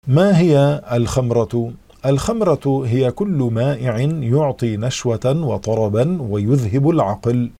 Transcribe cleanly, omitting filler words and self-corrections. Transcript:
ما هي الخمرة؟ الخمرة هي كل مائع يعطي نشوة وطربا ويذهب العقل.